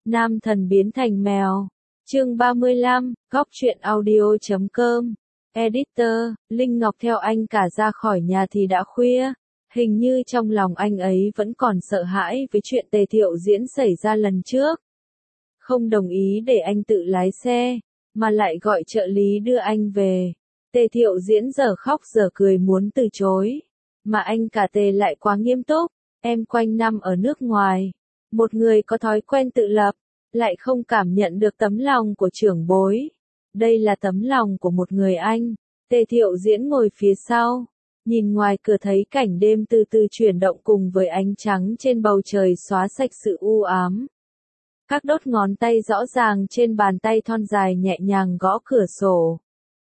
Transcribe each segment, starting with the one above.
Nam thần biến thành mèo. Chương 35, góc truyện audio.com. Editor, Linh Ngọc theo anh cả ra khỏi nhà thì đã khuya. Hình như trong lòng anh ấy vẫn còn sợ hãi với chuyện Tề Thiệu Diễn xảy ra lần trước. Không đồng ý để anh tự lái xe, mà lại gọi trợ lý đưa anh về. Tề Thiệu Diễn giờ khóc giờ cười muốn từ chối. Mà anh cả Tề lại quá nghiêm túc. Em quanh năm ở nước ngoài. Một người có thói quen tự lập, lại không cảm nhận được tấm lòng của trưởng bối. Đây là tấm lòng của một người anh. Tề Thiệu Diễn ngồi phía sau, nhìn ngoài cửa thấy cảnh đêm từ từ chuyển động cùng với ánh trắng trên bầu trời xóa sạch sự u ám. Các đốt ngón tay rõ ràng trên bàn tay thon dài nhẹ nhàng gõ cửa sổ.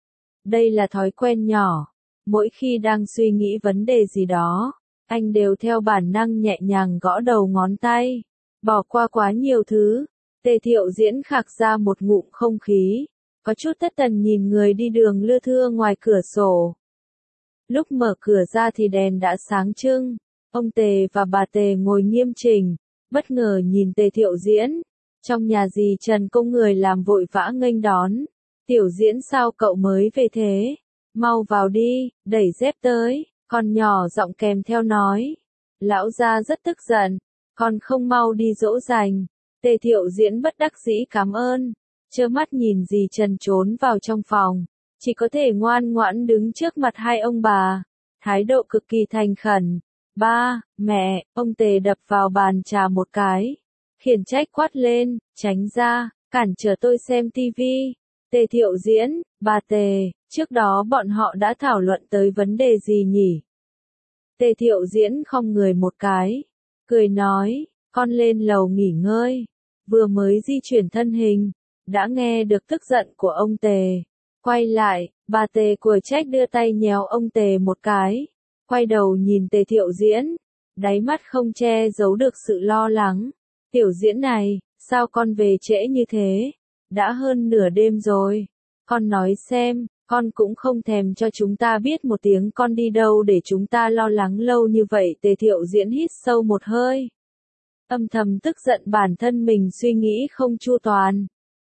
Đây là thói quen nhỏ. Mỗi khi đang suy nghĩ vấn đề gì đó, anh đều theo bản năng nhẹ nhàng gõ đầu ngón tay. Bỏ qua quá nhiều thứ. Tề Thiệu Diễn khạc ra một ngụm không khí, có chút thất thần nhìn người đi đường lưa thưa ngoài cửa sổ. Lúc mở cửa ra thì đèn đã sáng trưng. Ông Tề và bà Tề ngồi nghiêm chỉnh, bất ngờ nhìn Tề Thiệu Diễn. Trong nhà dì Trần công người làm vội vã nghênh đón. Tiểu Diễn sao cậu mới về thế? Mau vào đi, đẩy dép tới. Con nhỏ giọng kèm theo nói. Lão gia rất tức giận, con không mau đi dỗ dành. Tề Thiệu Diễn bất đắc dĩ cảm ơn, trơ mắt nhìn dì Trần trốn vào trong phòng, chỉ có thể ngoan ngoãn đứng trước mặt hai ông bà, thái độ cực kỳ thành khẩn. Ba, mẹ, ông Tề đập vào bàn trà một cái, khiển trách quát lên, tránh ra, cản trở tôi xem tivi. Tề Thiệu Diễn, bà Tề, trước đó bọn họ đã thảo luận tới vấn đề gì nhỉ? Tề Thiệu Diễn khom người một cái, cười nói, con lên lầu nghỉ ngơi, vừa mới di chuyển thân hình, đã nghe được tức giận của ông Tề. Quay lại, bà Tề của trách đưa tay nhéo ông Tề một cái, quay đầu nhìn Tề Thiệu Diễn, đáy mắt không che giấu được sự lo lắng. Tiểu Diễn này, sao con về trễ như thế? Đã hơn nửa đêm rồi. Con nói xem, con cũng không thèm cho chúng ta biết một tiếng con đi đâu để chúng ta lo lắng lâu như vậy. Tề Thiệu Diễn hít sâu một hơi, âm thầm tức giận bản thân mình suy nghĩ không chu toàn.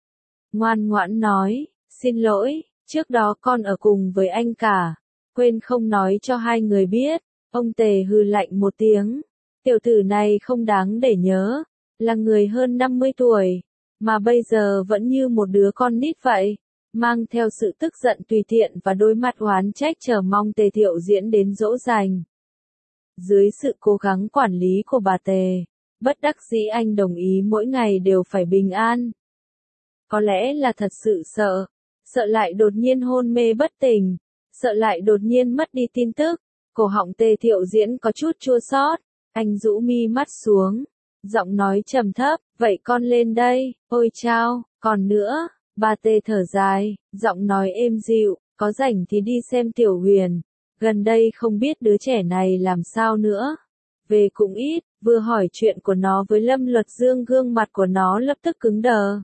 Ngoan ngoãn nói, xin lỗi, trước đó con ở cùng với anh cả, quên không nói cho hai người biết. Ông Tề hừ lạnh một tiếng, tiểu tử này không đáng để nhớ, là người hơn 50 tuổi, mà bây giờ vẫn như một đứa con nít vậy, mang theo sự tức giận tùy tiện và đôi mắt oán trách chờ mong Tề Thiệu Diễn đến dỗ dành. Dưới sự cố gắng quản lý của bà Tề, bất đắc dĩ anh đồng ý mỗi ngày đều phải bình an. Có lẽ là thật sự sợ, sợ lại đột nhiên hôn mê bất tỉnh, sợ lại đột nhiên mất đi tin tức. Cổ họng Tề Thiệu Diễn có chút chua xót, anh rũ mi mắt xuống, giọng nói trầm thấp, vậy con lên đây. Ôi chao, còn nữa, bà Tề thở dài, giọng nói êm dịu, có rảnh thì đi xem Tiểu Huyền, gần đây không biết đứa trẻ này làm sao nữa. Về cũng ít, vừa hỏi chuyện của nó với Lâm Luật Dương gương mặt của nó lập tức cứng đờ.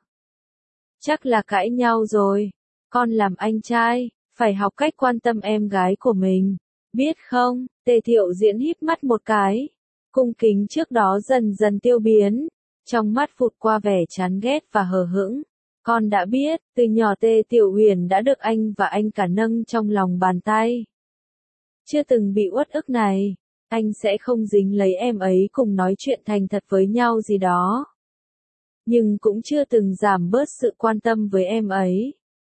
Chắc là cãi nhau rồi, con làm anh trai, phải học cách quan tâm em gái của mình, biết không? Tề Thiệu Diễn híp mắt một cái, cung kính trước đó dần dần tiêu biến, trong mắt phụt qua vẻ chán ghét và hờ hững. Con đã biết, từ nhỏ Tề Tiểu Huyền đã được anh và anh cả nâng trong lòng bàn tay. Chưa từng bị uất ức này, anh sẽ không dính lấy em ấy cùng nói chuyện thành thật với nhau gì đó. Nhưng cũng chưa từng giảm bớt sự quan tâm với em ấy.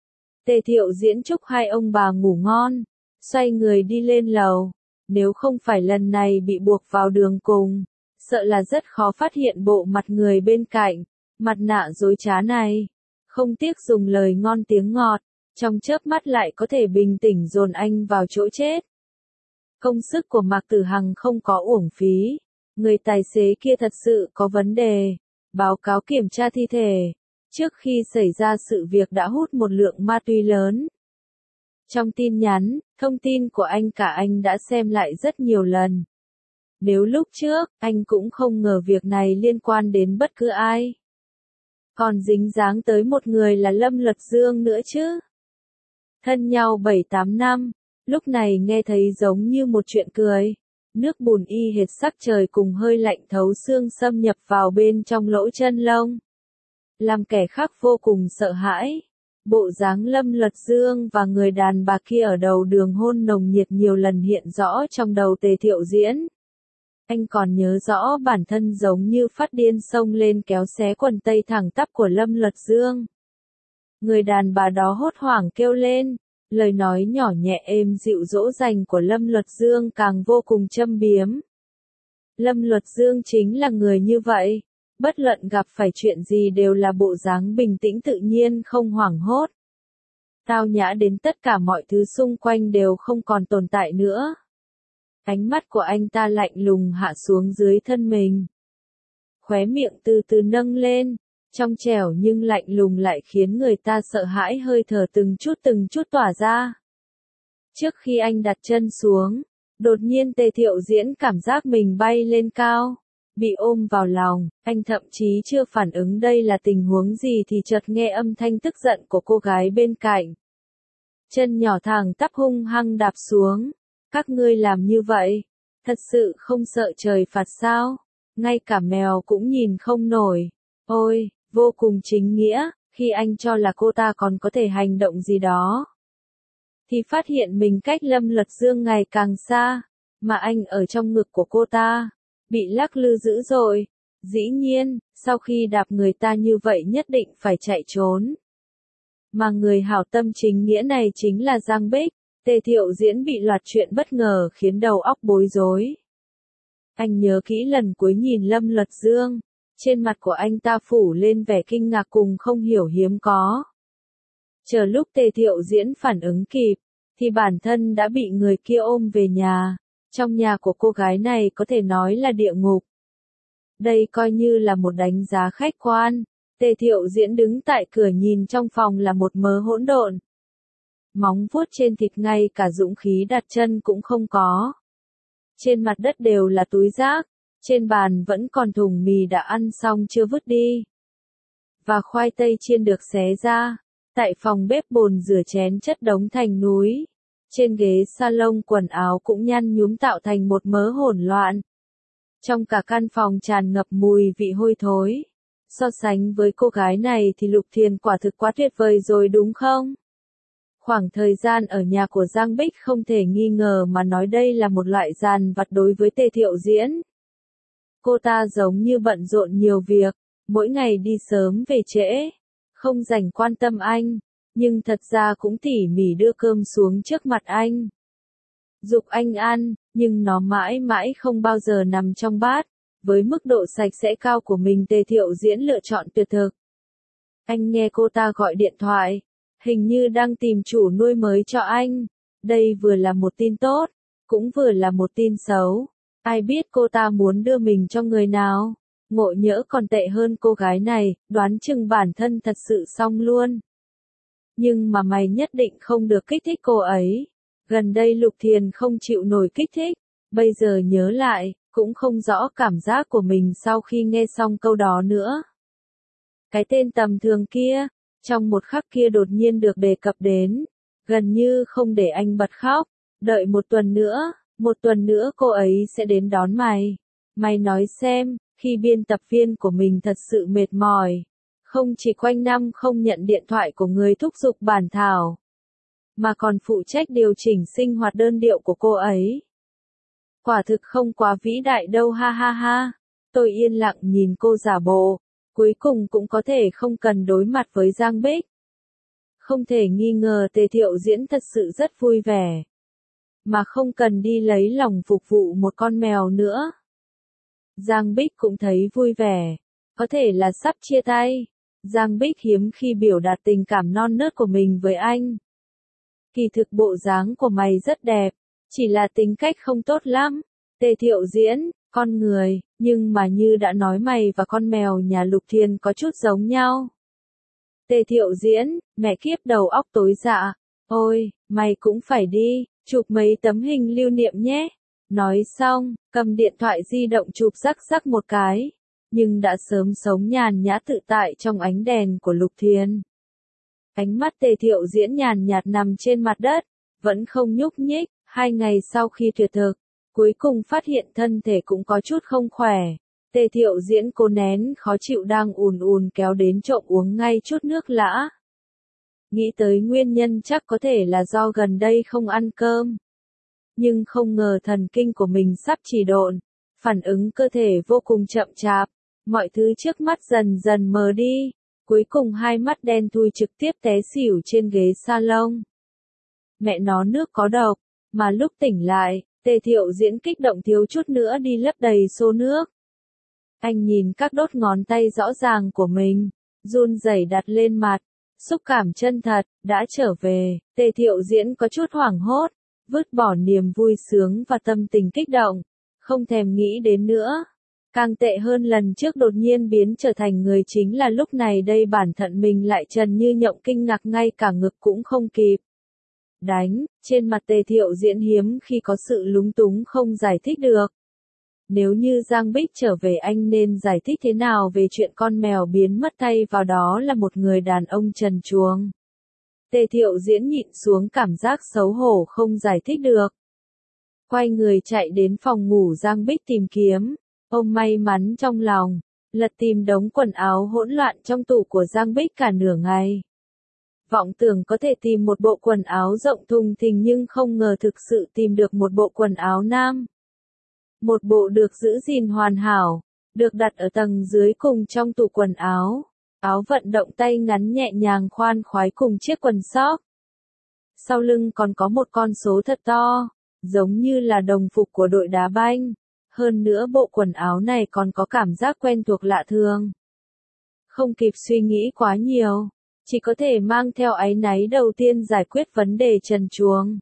Tề Thiệu Diễn chúc hai ông bà ngủ ngon, xoay người đi lên lầu. Nếu không phải lần này bị buộc vào đường cùng, sợ là rất khó phát hiện bộ mặt người bên cạnh, mặt nạ dối trá này. Không tiếc dùng lời ngon tiếng ngọt, trong chớp mắt lại có thể bình tĩnh dồn anh vào chỗ chết. Công sức của Mạc Tử Hằng không có uổng phí, người tài xế kia thật sự có vấn đề. Báo cáo kiểm tra thi thể, trước khi xảy ra sự việc đã hút một lượng ma túy lớn. Trong tin nhắn, thông tin của anh cả anh đã xem lại rất nhiều lần. Nếu lúc trước, anh cũng không ngờ việc này liên quan đến bất cứ ai. Còn dính dáng tới một người là Lâm Luật Dương nữa chứ. Thân nhau 7-8 năm, lúc này nghe thấy giống như một chuyện cười. Nước bùn y hệt sắc trời cùng hơi lạnh thấu xương xâm nhập vào bên trong lỗ chân lông. làm kẻ khác vô cùng sợ hãi. Bộ dáng Lâm Luật Dương và người đàn bà kia ở đầu đường hôn nồng nhiệt nhiều lần hiện rõ trong đầu Tề Thiệu Diễn. Anh còn nhớ rõ bản thân giống như phát điên xông lên kéo xé quần tây thẳng tắp của Lâm Luật Dương. Người đàn bà đó hốt hoảng kêu lên, lời nói nhỏ nhẹ êm dịu dỗ dành của Lâm Luật Dương càng vô cùng châm biếm. Lâm Luật Dương chính là người như vậy, bất luận gặp phải chuyện gì đều là bộ dáng bình tĩnh tự nhiên không hoảng hốt. Tao nhã đến tất cả mọi thứ xung quanh đều không còn tồn tại nữa. Ánh mắt của anh ta lạnh lùng hạ xuống dưới thân mình. Khóe miệng từ từ nâng lên, trong trẻo nhưng lạnh lùng lại khiến người ta sợ hãi, hơi thở từng chút tỏa ra. Trước khi anh đặt chân xuống, đột nhiên Tề Thiệu Diễn cảm giác mình bay lên cao, bị ôm vào lòng, anh thậm chí chưa phản ứng đây là tình huống gì thì chợt nghe âm thanh tức giận của cô gái bên cạnh. Chân nhỏ thẳng tắp hung hăng đạp xuống. Các ngươi làm như vậy, thật sự không sợ trời phạt sao? Ngay cả mèo cũng nhìn không nổi. Ôi, vô cùng chính nghĩa, khi anh cho là cô ta còn có thể hành động gì đó. Thì phát hiện mình cách Lâm Luật Dương ngày càng xa, mà anh ở trong ngực của cô ta, bị lắc lư dữ dội. Dĩ nhiên, sau khi đạp người ta như vậy nhất định phải chạy trốn. Mà người hảo tâm chính nghĩa này chính là Giang Bích. Tề Thiệu Diễn bị loạt chuyện bất ngờ khiến đầu óc bối rối. Anh nhớ kỹ lần cuối nhìn Lâm Luật Dương, trên mặt của anh ta phủ lên vẻ kinh ngạc cùng không hiểu hiếm có. Chờ lúc Tề Thiệu Diễn phản ứng kịp, thì bản thân đã bị người kia ôm về nhà. Trong nhà của cô gái này có thể nói là địa ngục. Đây coi như là một đánh giá khách quan. Tề Thiệu Diễn đứng tại cửa nhìn trong phòng là một mớ hỗn độn. Móng vuốt trên thịt, ngay cả dũng khí đặt chân cũng không có. Trên mặt đất đều là túi rác, trên bàn vẫn còn thùng mì đã ăn xong chưa vứt đi. Và khoai tây chiên được xé ra, tại phòng bếp bồn rửa chén chất đống thành núi. Trên ghế salon quần áo cũng nhăn nhúm tạo thành một mớ hỗn loạn. Trong cả căn phòng tràn ngập mùi vị hôi thối. So sánh với cô gái này thì Lục Thiền quả thực quá tuyệt vời rồi đúng không? Khoảng thời gian ở nhà của Giang Bích không thể nghi ngờ mà nói đây là một loại dàn vặt đối với Tề Thiệu Diễn. Cô ta giống như bận rộn nhiều việc, mỗi ngày đi sớm về trễ, không dành quan tâm anh, nhưng thật ra cũng tỉ mỉ đưa cơm xuống trước mặt anh. Giục anh ăn, nhưng nó mãi mãi không bao giờ nằm trong bát. Với mức độ sạch sẽ cao của mình, Tề Thiệu Diễn lựa chọn tuyệt thực. Anh nghe cô ta gọi điện thoại, hình như đang tìm chủ nuôi mới cho anh. Đây vừa là một tin tốt, cũng vừa là một tin xấu. Ai biết cô ta muốn đưa mình cho người nào? Ngộ nhỡ còn tệ hơn cô gái này, đoán chừng bản thân thật sự xong luôn. Nhưng mà mày nhất định không được kích thích cô ấy. Gần đây Lục Thiền không chịu nổi kích thích, bây giờ nhớ lại, cũng không rõ cảm giác của mình sau khi nghe xong câu đó nữa. Cái tên tầm thường kia, trong một khắc kia đột nhiên được đề cập đến, gần như không để anh bật khóc. Đợi một tuần nữa cô ấy sẽ đến đón mày. Mày nói xem, khi biên tập viên của mình thật sự mệt mỏi, không chỉ quanh năm không nhận điện thoại của người thúc giục bản thảo, mà còn phụ trách điều chỉnh sinh hoạt đơn điệu của cô ấy. Quả thực không quá vĩ đại đâu, ha ha ha. Tôi yên lặng nhìn cô giả bộ, cuối cùng cũng có thể không cần đối mặt với Giang Bích. Không thể nghi ngờ Tề Thiệu Diễn thật sự rất vui vẻ, mà không cần đi lấy lòng phục vụ một con mèo nữa. Giang Bích cũng thấy vui vẻ, có thể là sắp chia tay. Giang Bích hiếm khi biểu đạt tình cảm non nớt của mình với anh. Kỳ thực bộ dáng của mày rất đẹp, chỉ là tính cách không tốt lắm. Tề Thiệu Diễn, con người, nhưng mà như đã nói mày và con mèo nhà Lục Thiền có chút giống nhau. Tề Thiệu Diễn, mẹ kiếp đầu óc tối dạ. Ôi, mày cũng phải đi, chụp mấy tấm hình lưu niệm nhé. Nói xong, cầm điện thoại di động chụp rắc rắc một cái. Nhưng đã sớm sống nhàn nhã tự tại trong ánh đèn của Lục Thiền. Ánh mắt Tề Thiệu Diễn nhàn nhạt nằm trên mặt đất, vẫn không nhúc nhích. 2 ngày sau khi tuyệt thực, cuối cùng phát hiện thân thể cũng có chút không khỏe. Tề Thiệu Diễn cố nén khó chịu đang ùn ùn kéo đến trộm uống ngay chút nước lã. Nghĩ tới nguyên nhân chắc có thể là do gần đây không ăn cơm. Nhưng không ngờ thần kinh của mình sắp trì độn, phản ứng cơ thể vô cùng chậm chạp, mọi thứ trước mắt dần dần mờ đi, cuối cùng hai mắt đen thui trực tiếp té xỉu trên ghế salon. Mẹ nó nước có độc, mà lúc tỉnh lại, Tề Thiệu Diễn kích động thiếu chút nữa đi lấp đầy xô nước. Anh nhìn các đốt ngón tay rõ ràng của mình, run rẩy đặt lên mặt, xúc cảm chân thật, đã trở về, Tề Thiệu Diễn có chút hoảng hốt, vứt bỏ niềm vui sướng và tâm tình kích động, không thèm nghĩ đến nữa. Càng tệ hơn lần trước đột nhiên biến trở thành người chính là lúc này đây bản thân mình lại trần như nhộng kinh ngạc ngay cả ngực cũng không kịp đánh, trên mặt Tề Thiệu Diễn hiếm khi có sự lúng túng không giải thích được. Nếu như Giang Bích trở về anh nên giải thích thế nào về chuyện con mèo biến mất thay vào đó là một người đàn ông trần truồng. Tề Thiệu Diễn nhịn xuống cảm giác xấu hổ không giải thích được. Quay người chạy đến phòng ngủ Giang Bích tìm kiếm, ôm may mắn trong lòng, lật tìm đống quần áo hỗn loạn trong tủ của Giang Bích cả nửa ngày. Vọng tưởng có thể tìm một bộ quần áo rộng thùng thình nhưng không ngờ thực sự tìm được một bộ quần áo nam. Một bộ được giữ gìn hoàn hảo, được đặt ở tầng dưới cùng trong tủ quần áo. Áo vận động tay ngắn nhẹ nhàng khoan khoái cùng chiếc quần sóc. Sau lưng còn có một con số thật to, giống như là đồng phục của đội đá banh. Hơn nữa bộ quần áo này còn có cảm giác quen thuộc lạ thường. Không kịp suy nghĩ quá nhiều, chỉ có thể mang theo áy náy đầu tiên giải quyết vấn đề trần truồng.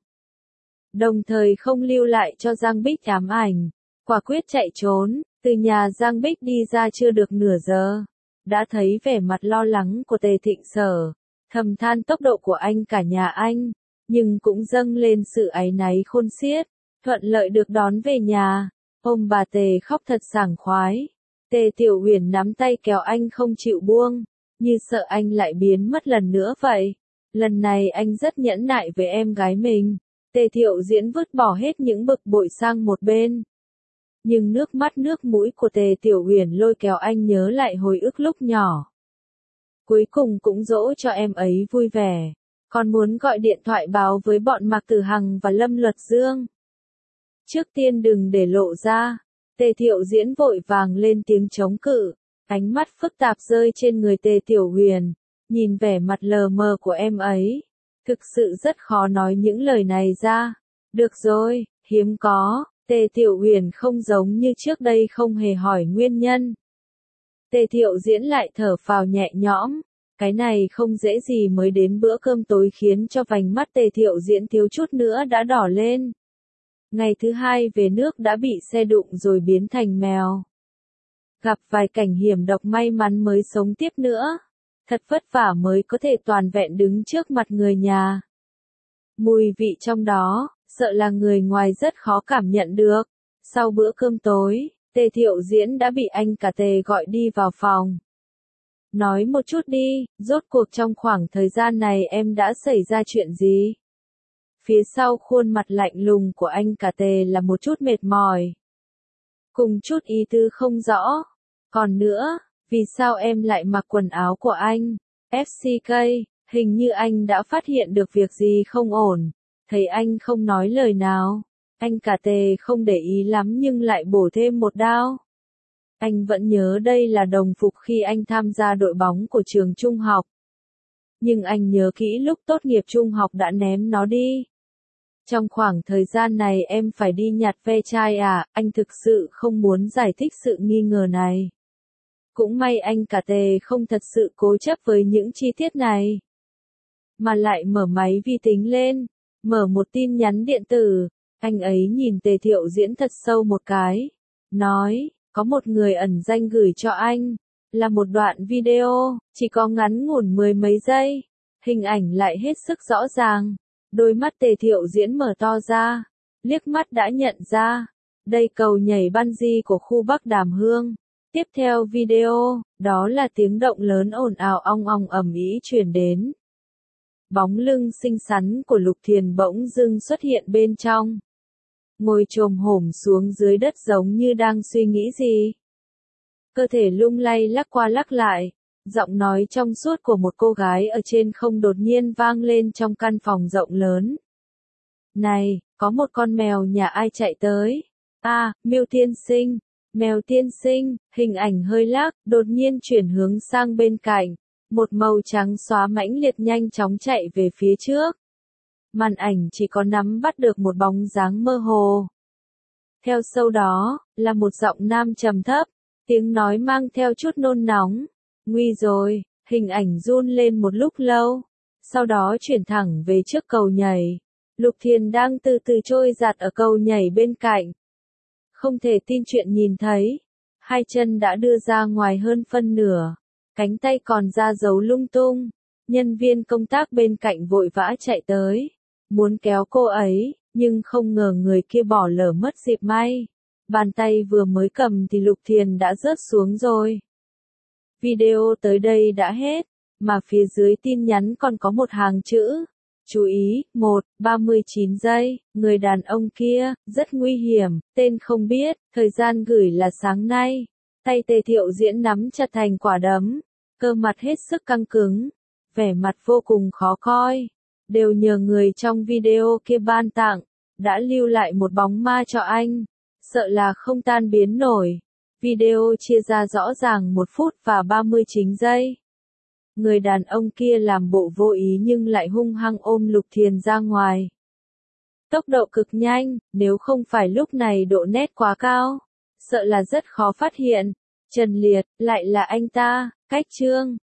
Đồng thời không lưu lại cho Giang Bích ám ảnh, quả quyết chạy trốn, từ nhà Giang Bích đi ra chưa được nửa giờ. Đã thấy vẻ mặt lo lắng của Tề Thịnh Sở, thầm than tốc độ của anh cả nhà anh, nhưng cũng dâng lên sự áy náy khôn xiết, thuận lợi được đón về nhà, ôm bà Tề khóc thật sảng khoái. Tề Tiểu Huyền nắm tay kéo anh không chịu buông, như sợ anh lại biến mất lần nữa vậy. Lần này anh rất nhẫn nại với em gái mình. Tề Thiệu Diễn vứt bỏ hết những bực bội sang một bên. Nhưng nước mắt nước mũi của Tề Tiểu Huyền lôi kéo anh nhớ lại hồi ức lúc nhỏ. Cuối cùng cũng dỗ cho em ấy vui vẻ. Còn muốn gọi điện thoại báo với bọn Mạc Tử Hằng và Lâm Luật Dương. Trước tiên đừng để lộ ra. Tề Thiệu Diễn vội vàng lên tiếng chống cự. Ánh mắt phức tạp rơi trên người Tề Tiểu Huyền. Nhìn vẻ mặt lờ mờ của em ấy. Thực sự rất khó nói những lời này ra. Được rồi, hiếm có. Tề Tiểu Huyền không giống như trước đây không hề hỏi nguyên nhân. Tề Thiệu Diễn lại thở phào nhẹ nhõm. Cái này không dễ gì mới đến bữa cơm tối khiến cho vành mắt Tề Thiệu Diễn thiếu chút nữa đã đỏ lên. Ngày thứ hai về nước đã bị xe đụng rồi biến thành mèo. Gặp vài cảnh hiểm độc may mắn mới sống tiếp nữa. Thật vất vả mới có thể toàn vẹn đứng trước mặt người nhà. Mùi vị trong đó, sợ là người ngoài rất khó cảm nhận được. Sau bữa cơm tối, Tề Thiệu Diễn đã bị anh cả Tề gọi đi vào phòng. Nói một chút đi, rốt cuộc trong khoảng thời gian này em đã xảy ra chuyện gì? Phía sau khuôn mặt lạnh lùng của anh cả Tề là một chút mệt mỏi. Cùng chút ý tư không rõ. Còn nữa, vì sao em lại mặc quần áo của anh? FCK, hình như anh đã phát hiện được việc gì không ổn. Thấy anh không nói lời nào. Anh cả Tề không để ý lắm nhưng lại bổ thêm một đao. Anh vẫn nhớ đây là đồng phục khi anh tham gia đội bóng của trường trung học. Nhưng anh nhớ kỹ lúc tốt nghiệp trung học đã ném nó đi. Trong khoảng thời gian này em phải đi nhặt ve chai à, anh thực sự không muốn giải thích sự nghi ngờ này. Cũng may anh cả Tề không thật sự cố chấp với những chi tiết này. Mà lại mở máy vi tính lên, mở một tin nhắn điện tử, anh ấy nhìn Tề Thiệu Diễn thật sâu một cái. Nói, có một người ẩn danh gửi cho anh, là một đoạn video, chỉ có ngắn ngủn mười mấy giây. Hình ảnh lại hết sức rõ ràng. Đôi mắt Tề Thiệu Diễn mở to ra, liếc mắt đã nhận ra. Đây cầu nhảy bungee của khu Bắc Đàm Hương. Tiếp theo video, đó là tiếng động lớn ồn ào ong ong ầm ĩ truyền đến. Bóng lưng xinh xắn của Lục Thiền bỗng dưng xuất hiện bên trong. Ngồi chồm hổm xuống dưới đất giống như đang suy nghĩ gì. cơ thể lung lay lắc qua lắc lại. Giọng nói trong suốt của một cô gái ở trên không đột nhiên vang lên trong căn phòng rộng lớn. Này, có một con mèo nhà ai chạy tới. À, Miêu tiên sinh. Mèo tiên sinh, hình ảnh hơi lắc, đột nhiên chuyển hướng sang bên cạnh. Một màu trắng xóa mãnh liệt nhanh chóng chạy về phía trước. Màn ảnh chỉ có nắm bắt được một bóng dáng mơ hồ. Theo sau đó, là một giọng nam trầm thấp, tiếng nói mang theo chút nôn nóng. Nguy rồi, hình ảnh run lên một lúc lâu. Sau đó chuyển thẳng về trước cầu nhảy. Lục Thiền đang từ từ trôi giạt ở cầu nhảy bên cạnh. Không thể tin chuyện nhìn thấy. Hai chân đã đưa ra ngoài hơn phân nửa. Cánh tay còn ra giấu lung tung. Nhân viên công tác bên cạnh vội vã chạy tới. Muốn kéo cô ấy, nhưng không ngờ người kia bỏ lỡ mất dịp may. Bàn tay vừa mới cầm thì Lục Thiền đã rớt xuống rồi. Video tới đây đã hết, mà phía dưới tin nhắn còn có một hàng chữ. Chú ý, 39 giây, người đàn ông kia, rất nguy hiểm, tên không biết, thời gian gửi là sáng nay. Tay Tề Thiệu Diễn nắm chặt thành quả đấm, cơ mặt hết sức căng cứng, vẻ mặt vô cùng khó coi. Đều nhờ người trong video kia ban tặng, đã lưu lại một bóng ma cho anh, sợ là không tan biến nổi. Video chia ra rõ ràng 1 phút và 39 giây. Người đàn ông kia làm bộ vô ý nhưng lại hung hăng ôm Lục Thiền ra ngoài. Tốc độ cực nhanh, nếu không phải lúc này độ nét quá cao, sợ là rất khó phát hiện. Trần Liệt, lại là anh ta, cách chương.